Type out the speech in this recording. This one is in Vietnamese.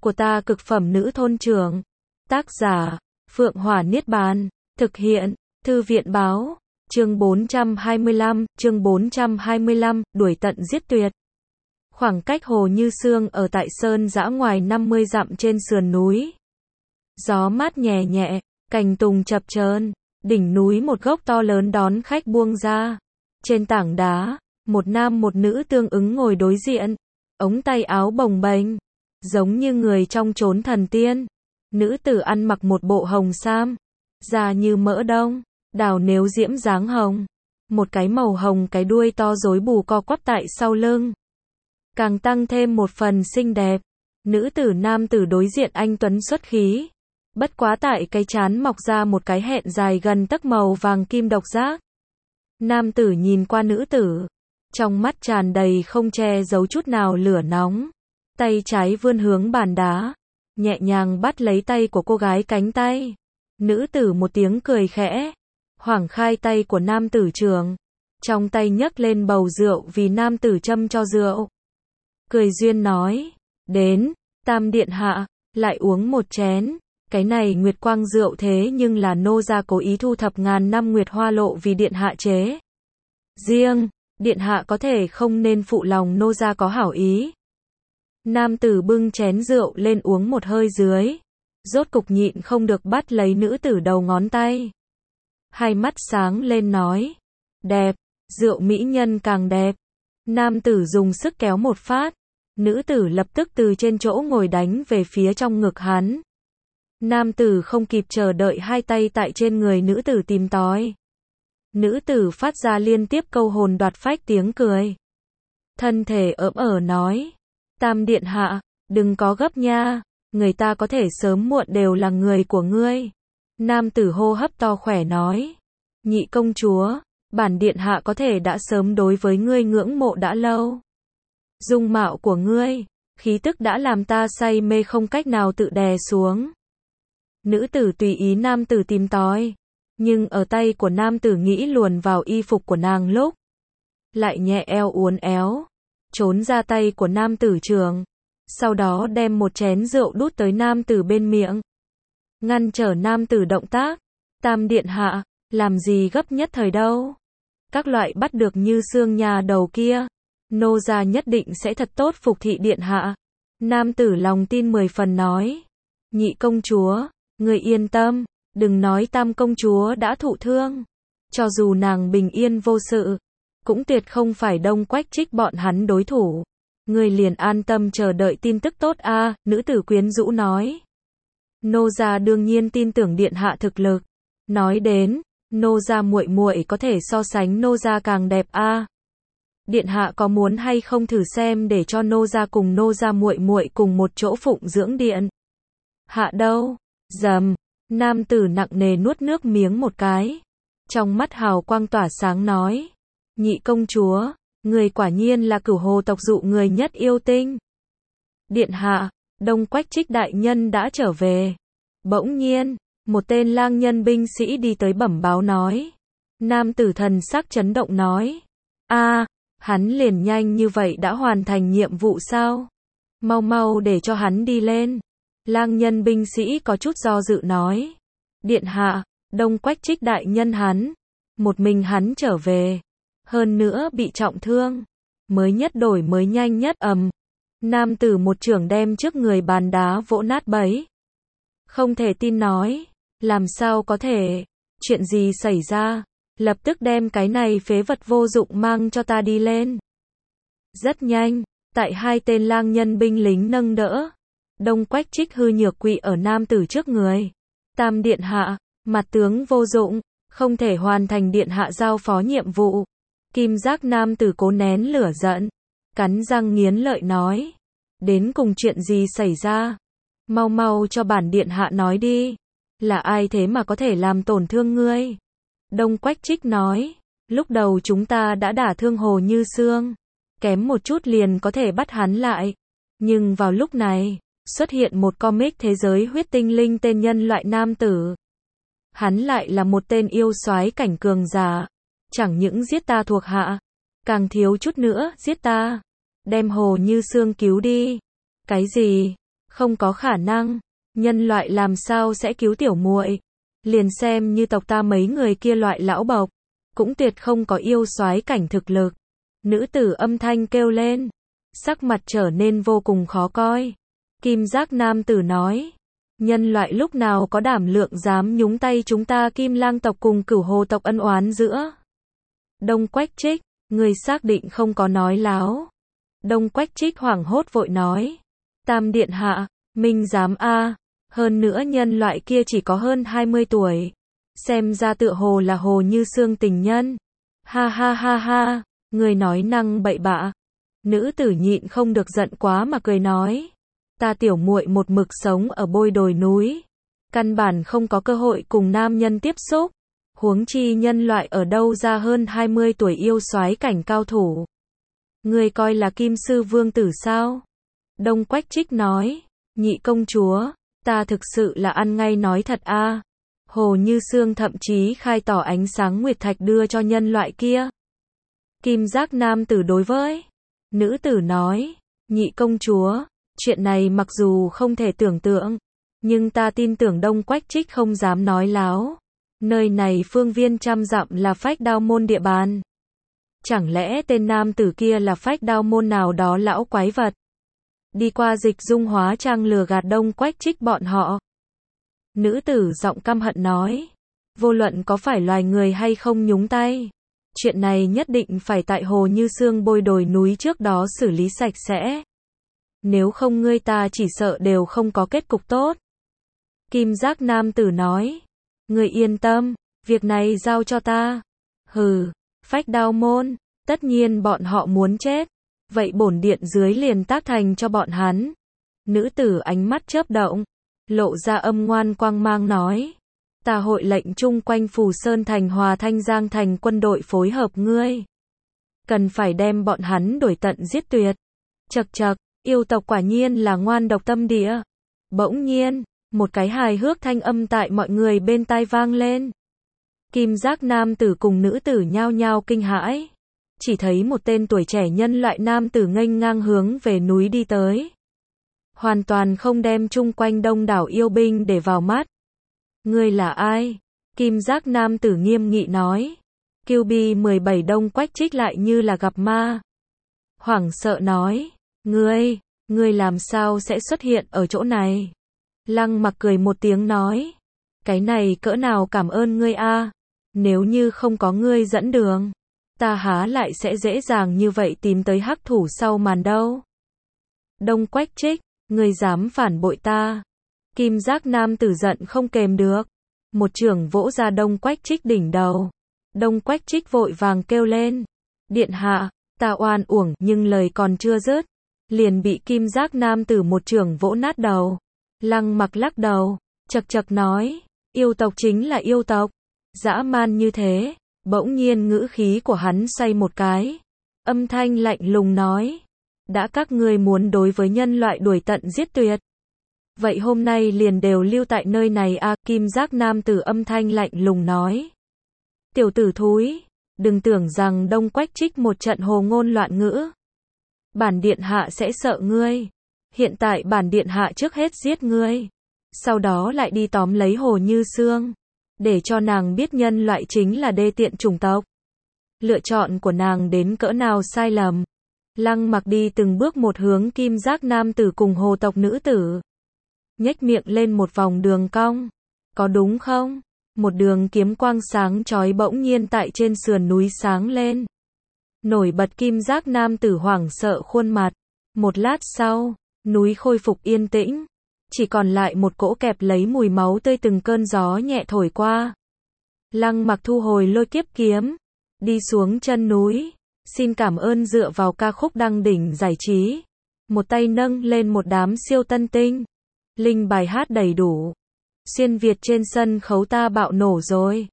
của ta cực phẩm nữ thôn trưởng. Tác giả, Phượng Hỏa Niết Bàn. Thực hiện, Thư viện Báo. Chương 425, đuổi tận giết tuyệt. Khoảng cách Hồ Như Sương ở tại sơn dã ngoài 50 dặm trên sườn núi. Gió mát nhẹ nhẹ, cành tùng chập chờn, đỉnh núi một gốc to lớn đón khách buông ra. Trên tảng đá, một nam một nữ tương ứng ngồi đối diện, ống tay áo bồng bềnh, giống như người trong chốn thần tiên. Nữ tử ăn mặc một bộ hồng sam, da như mỡ đông, đào nếu diễm dáng hồng, một cái màu hồng cái đuôi to rối bù co quắp tại sau lưng, càng tăng thêm một phần xinh đẹp. Nữ tử nam tử đối diện anh tuấn xuất khí, bất quá tại cái trán mọc ra một cái hẹn dài gần tấc màu vàng kim độc giác. Nam tử nhìn qua nữ tử, trong mắt tràn đầy không che giấu chút nào lửa nóng, tay trái vươn hướng bàn đá, nhẹ nhàng bắt lấy tay của cô gái cánh tay. Nữ tử một tiếng cười khẽ, hoảng khai tay của nam tử trường, trong tay nhấc lên bầu rượu vì nam tử châm cho rượu. Cười duyên nói, đến, Tam điện hạ, lại uống một chén. Cái này nguyệt quang rượu thế nhưng là nô gia cố ý thu thập ngàn năm nguyệt hoa lộ vì điện hạ chế riêng, điện hạ có thể không nên phụ lòng nô gia có hảo ý. Nam tử bưng chén rượu lên uống một hơi dưới, rốt cục nhịn không được bắt lấy nữ tử đầu ngón tay. Hai mắt sáng lên nói, đẹp, rượu mỹ nhân càng đẹp. Nam tử dùng sức kéo một phát, nữ tử lập tức từ trên chỗ ngồi đánh về phía trong ngực hắn. Nam tử không kịp chờ đợi, hai tay tại trên người nữ tử tìm tòi. Nữ tử phát ra liên tiếp câu hồn đoạt phách tiếng cười. Thân thể ỡm nói, Tam điện hạ, đừng có gấp nha, người ta có thể sớm muộn đều là người của ngươi. Nam tử hô hấp to khỏe nói, nhị công chúa, bản điện hạ có thể đã sớm đối với ngươi ngưỡng mộ đã lâu. Dung mạo của ngươi, khí tức đã làm ta say mê không cách nào tự đè xuống. Nữ tử tùy ý nam tử tìm tòi, nhưng ở tay của nam tử nghĩ luồn vào y phục của nàng lúc, lại nhẹ eo uốn éo, trốn ra tay của nam tử trường, sau đó đem một chén rượu đút tới nam tử bên miệng, ngăn trở nam tử động tác. Tam điện hạ, làm gì gấp nhất thời đâu. Các loại bắt được Như Sương nhà đầu kia, nô gia nhất định sẽ thật tốt phục thị điện hạ. Nam tử lòng tin 10 phần nói, nhị công chúa, người yên tâm, đừng nói Tam công chúa đã thụ thương, cho dù nàng bình yên vô sự, cũng tuyệt không phải Đông Quách Trích bọn hắn đối thủ. Người liền an tâm chờ đợi tin tức tốt a. Nữ tử quyến rũ nói, nô gia đương nhiên tin tưởng điện hạ thực lực. Nói đến, nô gia muội muội có thể so sánh nô gia càng đẹp a. Điện hạ có muốn hay không thử xem để cho nô gia cùng nô gia muội muội cùng một chỗ phụng dưỡng điện hạ đâu? Dầm, nam tử nặng nề nuốt nước miếng một cái, trong mắt hào quang tỏa sáng nói, nhị công chúa, người quả nhiên là Cửu Hồ tộc dụ người nhất yêu tinh. Điện hạ, Đông Quách Trích đại nhân đã trở về. Bỗng nhiên, một tên lang nhân binh sĩ đi tới bẩm báo nói. Nam tử thần sắc chấn động nói, a, hắn liền nhanh như vậy đã hoàn thành nhiệm vụ sao? Mau mau để cho hắn đi lên. Lang nhân binh sĩ có chút do dự nói, điện hạ, Đông Quách Trích đại nhân hắn, một mình hắn trở về, hơn nữa bị trọng thương, mới nhất đổi mới nhanh nhất. Nam tử một chưởng đem trước người bàn đá vỗ nát bấy. Không thể tin nói, làm sao có thể, chuyện gì xảy ra, lập tức đem cái này phế vật vô dụng mang cho ta đi lên. Rất nhanh, tại hai tên lang nhân binh lính nâng đỡ, Đông Quách Trích hư nhược quỵ ở nam tử trước người. Tam điện hạ, mặt tướng vô dụng, không thể hoàn thành điện hạ giao phó nhiệm vụ. Kim giác nam tử cố nén lửa giận, cắn răng nghiến lợi nói, đến cùng chuyện gì xảy ra? Mau mau cho bản điện hạ nói đi, là ai thế mà có thể làm tổn thương ngươi? Đông Quách Trích nói, lúc đầu chúng ta đã đả thương Hồ Như Sương, kém một chút liền có thể bắt hắn lại, nhưng vào lúc này, xuất hiện một comic thế giới huyết tinh linh tên nhân loại nam tử. Hắn lại là một tên yêu soái cảnh cường giả, chẳng những giết ta thuộc hạ, càng thiếu chút nữa giết ta, đem Hồ Như Sương cứu đi. Cái gì? Không có khả năng, nhân loại làm sao sẽ cứu tiểu muội? Liền xem như tộc ta mấy người kia loại lão bộc, cũng tuyệt không có yêu soái cảnh thực lực. Nữ tử âm thanh kêu lên, sắc mặt trở nên vô cùng khó coi. Kim giác nam tử nói, nhân loại lúc nào có đảm lượng dám nhúng tay chúng ta Kim Lang tộc cùng Cửu Hồ tộc ân oán giữa. Đông Quách Trích, người xác định không có nói láo. Đông Quách Trích hoảng hốt vội nói, Tam điện hạ, minh dám a, hơn nữa nhân loại kia chỉ có hơn 20 tuổi. Xem ra tựa hồ là Hồ Như Sương tình nhân. Ha ha ha ha, người nói năng bậy bạ. Nữ tử nhịn không được giận quá mà cười nói, ta tiểu muội một mực sống ở Bôi Đồi núi, căn bản không có cơ hội cùng nam nhân tiếp xúc, huống chi nhân loại ở đâu ra hơn 20 tuổi yêu soái cảnh cao thủ. Người coi là Kim sư vương tử sao? Đông Quách Trích nói, nhị công chúa, ta thực sự là ăn ngay nói thật a. Hồ Như Sương thậm chí khai tỏ ánh sáng nguyệt thạch đưa cho nhân loại kia. Kim giác nam tử đối với nữ tử nói, nhị công chúa, chuyện này mặc dù không thể tưởng tượng, nhưng ta tin tưởng Đông Quách Trích không dám nói láo. Nơi này phương viên trăm dặm là Phách Đao môn địa bàn. Chẳng lẽ tên nam tử kia là Phách Đao môn nào đó lão quái vật? Đi qua Dịch Dung hóa trang lừa gạt Đông Quách Trích bọn họ. Nữ tử giọng căm hận nói, vô luận có phải loài người hay không nhúng tay, chuyện này nhất định phải tại Hồ Như Sương Bôi Đồi núi trước đó xử lý sạch sẽ. Nếu không ngươi ta chỉ sợ đều không có kết cục tốt. Kim giác nam tử nói, ngươi yên tâm, việc này giao cho ta. Hừ, Phách Đao môn, tất nhiên bọn họ muốn chết, vậy bổn điện dưới liền tác thành cho bọn hắn. Nữ tử ánh mắt chớp động, lộ ra âm ngoan quang mang nói, ta hội lệnh chung quanh Phù Sơn thành Hòa Thanh Giang thành quân đội phối hợp ngươi. Cần phải đem bọn hắn đuổi tận giết tuyệt. Chậc chậc, yêu tộc quả nhiên là ngoan độc tâm địa. Bỗng nhiên, một cái hài hước thanh âm tại mọi người bên tai vang lên. Kim giác nam tử cùng nữ tử nhao nhao kinh hãi. Chỉ thấy một tên tuổi trẻ nhân loại nam tử nghênh ngang hướng về núi đi tới. Hoàn toàn không đem chung quanh đông đảo yêu binh để vào mắt. Ngươi là ai? Kim giác nam tử nghiêm nghị nói. QB 17 Đông Quách Trích lại như là gặp ma. Hoảng sợ nói. Ngươi làm sao sẽ xuất hiện ở chỗ này? Lăng Mặc cười một tiếng nói. Cái này cỡ nào cảm ơn ngươi a. Nếu như không có ngươi dẫn đường, ta há lại sẽ dễ dàng như vậy tìm tới hắc thủ sau màn đâu. Đông Quách Trích, ngươi dám phản bội ta. Kim giác nam tử giận không kềm được. Một chưởng vỗ ra Đông Quách Trích đỉnh đầu. Đông Quách Trích vội vàng kêu lên. Điện hạ, ta oan uổng, nhưng lời còn chưa dứt, liền bị kim giác nam tử một chưởng vỗ nát đầu. Lăng Mặc lắc đầu, chậc chậc nói, yêu tộc chính là yêu tộc. Dã man như thế. Bỗng nhiên ngữ khí của hắn xoay một cái. Âm thanh lạnh lùng nói. Đã các ngươi muốn đối với nhân loại đuổi tận giết tuyệt, vậy hôm nay liền đều lưu tại nơi này a. Kim giác nam tử âm thanh lạnh lùng nói. Tiểu tử thúi, đừng tưởng rằng Đông Quách Trích một trận hồ ngôn loạn ngữ. Bản điện hạ sẽ sợ ngươi. Hiện tại bản điện hạ trước hết giết ngươi, sau đó lại đi tóm lấy Hồ Như Sương, để cho nàng biết nhân loại chính là đê tiện chủng tộc. Lựa chọn của nàng đến cỡ nào sai lầm. Lăng Mặc đi từng bước một hướng kim giác nam tử cùng hồ tộc nữ tử. Nhếch miệng lên một vòng đường cong. Có đúng không? Một đường kiếm quang sáng chói bỗng nhiên tại trên sườn núi sáng lên. Nổi bật kim giác nam tử hoảng sợ khuôn mặt. Một lát sau, núi khôi phục yên tĩnh. Chỉ còn lại một cỗ kẹp lấy mùi máu tươi từng cơn gió nhẹ thổi qua. Lăng Mặc thu hồi lôi kiếp kiếm. Đi xuống chân núi. Xin cảm ơn dựa vào ca khúc đăng đỉnh giải trí. Một tay nâng lên một đám siêu tân tinh. Linh bài hát đầy đủ. Xuyên Việt trên sân khấu ta bạo nổ rồi.